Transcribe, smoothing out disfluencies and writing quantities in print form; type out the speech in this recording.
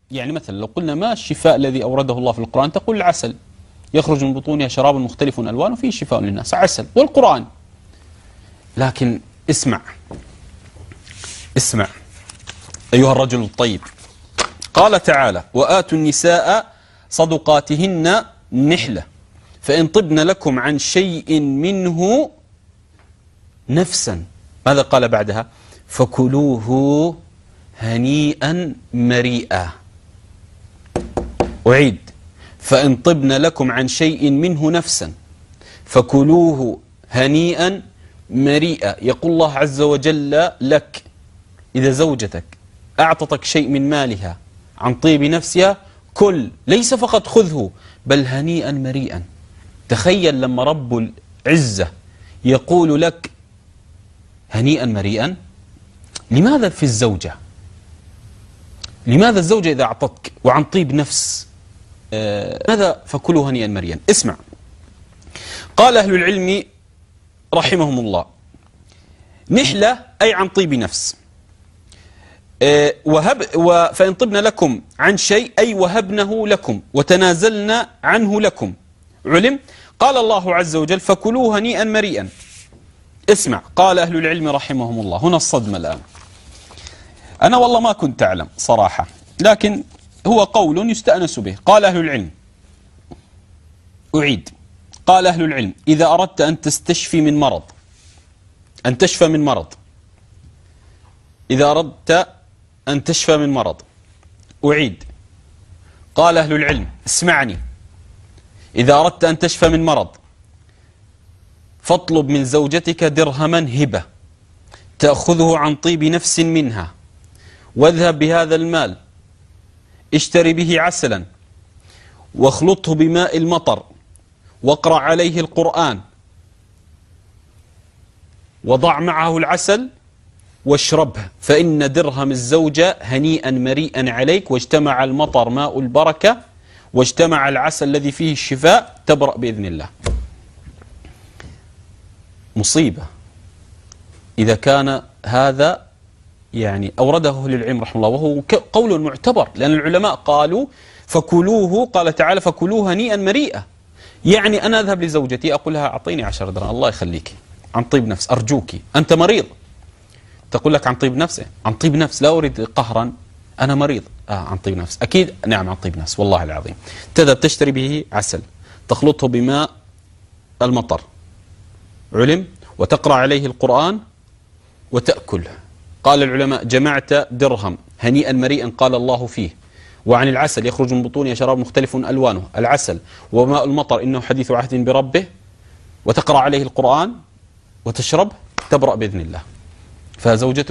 يعني مثلا لو قلنا ما الشفاء الذي أورده الله في القرآن، تقول العسل، يخرج من بطونها شراب مختلف ألوانه فيه شفاء للناس، عسل والقرآن. لكن اسمع أيها الرجل الطيب، قال تعالى: وآتوا النساء صدقاتهن نحلة فإن طبن لكم عن شيء منه نفسا، ماذا قال بعدها؟ فكلوه هنيئا مريئا. أعيد: فإن طبن لكم عن شيء منه نفسا فكلوه هنيئا مريئا. يقول الله عز وجل لك: إذا زوجتك أعطتك شيء من مالها عن طيب نفسها، كل، ليس فقط خذه، بل هنيئا مريئا. تخيل لما رب العزة يقول لك هنيئا مريئا. لماذا في الزوجة؟ لماذا الزوجة إذا أعطتك وعن طيب نفس ماذا فكلوا هنيئا مريئا؟ اسمع، قال أهل العلم رحمهم الله: نحلة أي عن طيب نفس، فإن طبن لكم عن شيء أي وهبنه لكم وتنازلنا عنه لكم، علم. قال الله عز وجل: فكلوا هنيئا مريئا. اسمع، قال أهل العلم رحمهم الله، هنا الصدمة الآن. أنا والله ما كنت أعلم صراحة، لكن هو قول يستأنس به. قال أهل العلم، أعيد، قال أهل العلم: إذا أردت أن تستشفي من مرض، أن تشفى من مرض، إذا أردت أن تشفى من مرض، أعيد، قال أهل العلم، اسمعني، إذا أردت أن تشفى من مرض فاطلب من زوجتك درهما هبة تأخذه عن طيب نفس منها، واذهب بهذا المال اشتري به عسلا واخلطه بماء المطر واقرأ عليه القرآن وضع معه العسل واشربه، فإن درهم الزوجة هنيئا مريئا عليك، واجتمع المطر ماء البركة واجتمع العسل الذي فيه الشفاء، تبرأ بإذن الله. مصيبة إذا كان هذا يعني أورده أهل العلم رحمه الله، وهو قول معتبر، لأن العلماء قالوا فكلوه، قال تعالى: فكلوه هنيئا مريئا. يعني أنا أذهب لزوجتي أقول لها: أعطيني 10 درهم، الله يخليك، عن طيب نفس، أرجوك، أنت مريض. تقول لك: عن طيب نفس، عن طيب نفس، لا أريد قهرا، أنا مريض. عن طيب نفس، أكيد، نعم عن طيب نفس، والله العظيم. تذهب تشتري به عسل، تخلطه بماء المطر، علم، وتقرأ عليه القرآن وتأكله. قال العلماء: جمعت درهم هنيئا مريئا قال الله فيه. وعن العسل: يخرج من بطونها شراب مختلف ألوانه، العسل، وماء المطر إنه حديث عهد بربه، وتقرأ عليه القرآن وتشرب، تبرأ بإذن الله. فزوجته